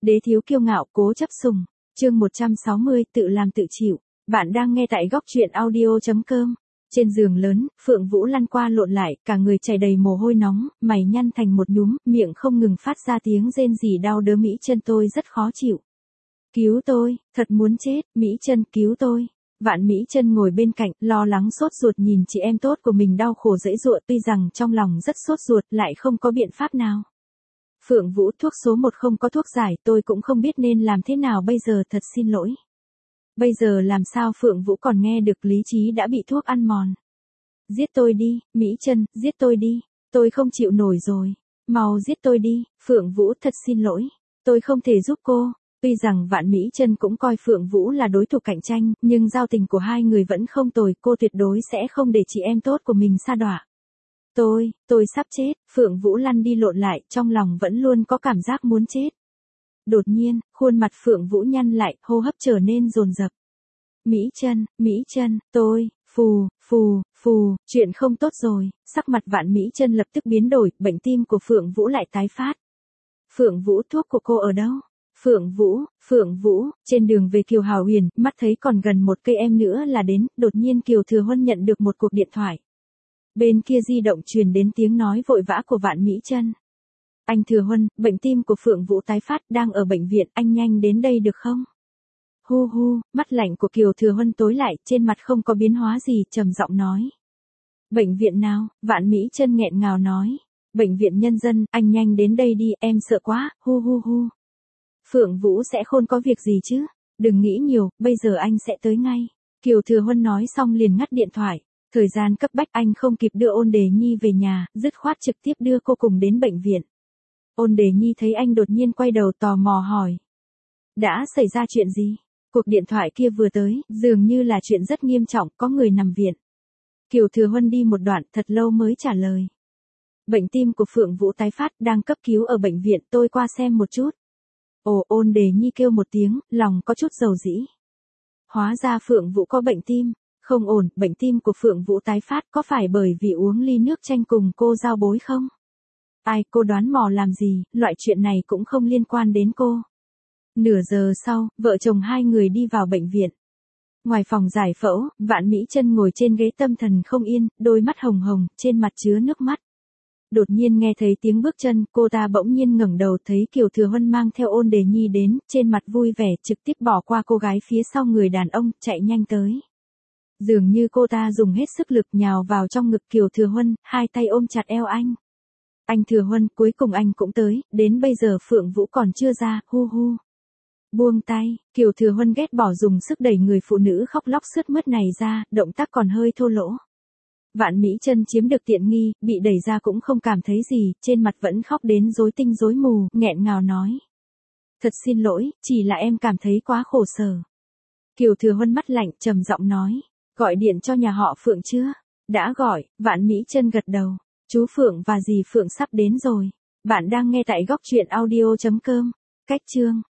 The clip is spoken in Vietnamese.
Đế thiếu kiêu ngạo, cố chấp sùng. Chương 160, tự làm tự chịu. Bạn đang nghe tại góc truyện audio.com. Trên giường lớn, Phượng Vũ lăn qua lộn lại, cả người chảy đầy mồ hôi nóng, mày nhăn thành một nhúm, miệng không ngừng phát ra tiếng rên rỉ đau đớn. Mỹ Chân, tôi rất khó chịu. Cứu tôi, thật muốn chết, Mỹ Chân, cứu tôi. Vạn Mỹ Chân ngồi bên cạnh, lo lắng sốt ruột nhìn chị em tốt của mình đau khổ giãy giụa, tuy rằng trong lòng rất sốt ruột, lại không có biện pháp nào. Phượng Vũ, thuốc số 1 không có thuốc giải, tôi cũng không biết nên làm thế nào bây giờ, thật xin lỗi. Bây giờ làm sao? Phượng Vũ còn nghe được, lý trí đã bị thuốc ăn mòn. Giết tôi đi, Mỹ Chân, giết tôi đi, tôi không chịu nổi rồi. Mau giết tôi đi, Phượng Vũ, thật xin lỗi, tôi không thể giúp cô. Tuy rằng Vạn Mỹ Chân cũng coi Phượng Vũ là đối thủ cạnh tranh, nhưng giao tình của hai người vẫn không tồi, cô tuyệt đối sẽ không để chị em tốt của mình sa đọa. Tôi sắp chết, Phượng Vũ lăn đi lộn lại, trong lòng vẫn luôn có cảm giác muốn chết. Đột nhiên, khuôn mặt Phượng Vũ nhăn lại, hô hấp trở nên dồn dập. Mỹ Chân, phù, chuyện không tốt rồi, sắc mặt Vạn Mỹ Chân lập tức biến đổi, bệnh tim của Phượng Vũ lại tái phát. Phượng Vũ, thuốc của cô ở đâu? Phượng Vũ, trên đường về Kiều Hào Huyền, mắt thấy còn gần 1 cây em nữa là đến, đột nhiên Kiều Thừa Huân nhận được một cuộc điện thoại. Bên kia di động truyền đến tiếng nói vội vã của Vạn Mỹ Chân. Anh Thừa Huân, bệnh tim của Phượng Vũ tái phát, đang ở bệnh viện, anh nhanh đến đây được không? Hu, mắt lạnh của Kiều Thừa Huân tối lại, trên mặt không có biến hóa gì, trầm giọng nói. Bệnh viện nào? Vạn Mỹ Chân nghẹn ngào nói. Bệnh viện Nhân dân, anh nhanh đến đây đi, em sợ quá, hu. Phượng Vũ sẽ không có việc gì chứ? Đừng nghĩ nhiều, bây giờ anh sẽ tới ngay. Kiều Thừa Huân nói xong liền ngắt điện thoại. Thời gian cấp bách, anh không kịp đưa Ôn Đề Nhi về nhà, dứt khoát trực tiếp đưa cô cùng đến bệnh viện. Ôn Đề Nhi thấy anh đột nhiên quay đầu tò mò hỏi. Đã xảy ra chuyện gì? Cuộc điện thoại kia vừa tới, dường như là chuyện rất nghiêm trọng, có người nằm viện. Kiều Thừa Huân đi một đoạn, thật lâu mới trả lời. Bệnh tim của Phượng Vũ tái phát, đang cấp cứu ở bệnh viện, tôi qua xem một chút. Ồ, Ôn Đề Nhi kêu một tiếng, lòng có chút dầu dĩ. Hóa ra Phượng Vũ có bệnh tim. Không ổn, bệnh tim của Phượng Vũ tái phát, có phải bởi vì uống ly nước chanh cùng cô giao bối không? Ai, cô đoán mò làm gì, loại chuyện này cũng không liên quan đến cô. Nửa giờ sau, vợ chồng hai người đi vào bệnh viện. Ngoài phòng giải phẫu, Vạn Mỹ Chân ngồi trên ghế tâm thần không yên, đôi mắt hồng hồng, trên mặt chứa nước mắt. Đột nhiên nghe thấy tiếng bước chân, cô ta bỗng nhiên ngẩng đầu thấy Kiều Thừa Huân mang theo Ôn Đề Nhi đến, trên mặt vui vẻ, trực tiếp bỏ qua cô gái phía sau người đàn ông, chạy nhanh tới. Dường như cô ta dùng hết sức lực nhào vào trong ngực Kiều Thừa Huân, hai tay ôm chặt eo anh. Anh Thừa Huân, cuối cùng anh cũng tới, đến bây giờ Phượng Vũ còn chưa ra, hu. Buông tay, Kiều Thừa Huân ghét bỏ dùng sức đẩy người phụ nữ khóc lóc sướt mướt này ra, động tác còn hơi thô lỗ. Vạn Mỹ Chân chiếm được tiện nghi, bị đẩy ra cũng không cảm thấy gì, trên mặt vẫn khóc đến rối tinh rối mù, nghẹn ngào nói. Thật xin lỗi, chỉ là em cảm thấy quá khổ sở. Kiều Thừa Huân mắt lạnh, trầm giọng nói. Gọi điện cho nhà họ Phượng chưa? Đã gọi, Vạn Mỹ Chân gật đầu. Chú Phượng và dì Phượng sắp đến rồi. Bạn đang nghe tại góc truyện audio.com. Cách chương